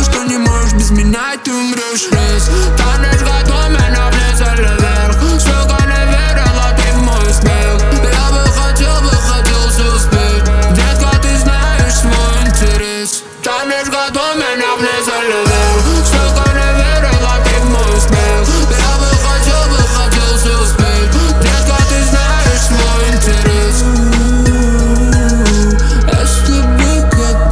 что не можешь без меня, и ты умрешь раз. Танец готовый на взлет вверх. Сколько не верила ты в мой успех. Я бы хотел все успеть. Детка, ты знаешь свой интерес. Танец готовый на взлет вверх. Сколько не верила ты в мой успех. Я бы хотел все успеть. Детка, ты знаешь свой интерес. Я с тобой как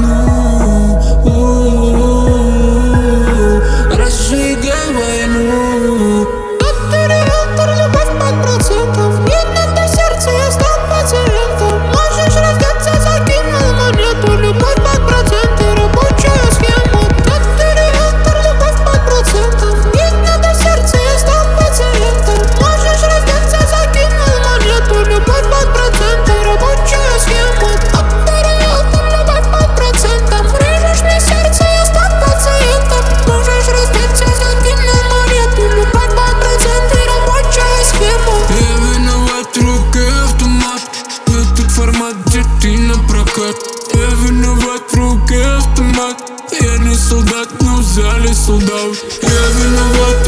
разжигай войну. Любовь под процентом. Нет, надо сердце, я стал пациентом. Можешь раздеться, закинул монету. Любовь под проценты, рабочая схема. Любовь под процентом. Нет, надо сердце, я стал пациентом. Можешь раздеться, закинул монету. Любовь под проценты, рабочая схема. Любовь под процентом. Режешь мне сердце, я стал пациентом. Можешь раздеться, закинул монету. Любовь под проценты, рабочая схема. Я виноват, в руке автомат. Этот формат, где ты на прокат. Я виноват, в руке автомат. Я не солдат, но в зале солдат. Я виноват,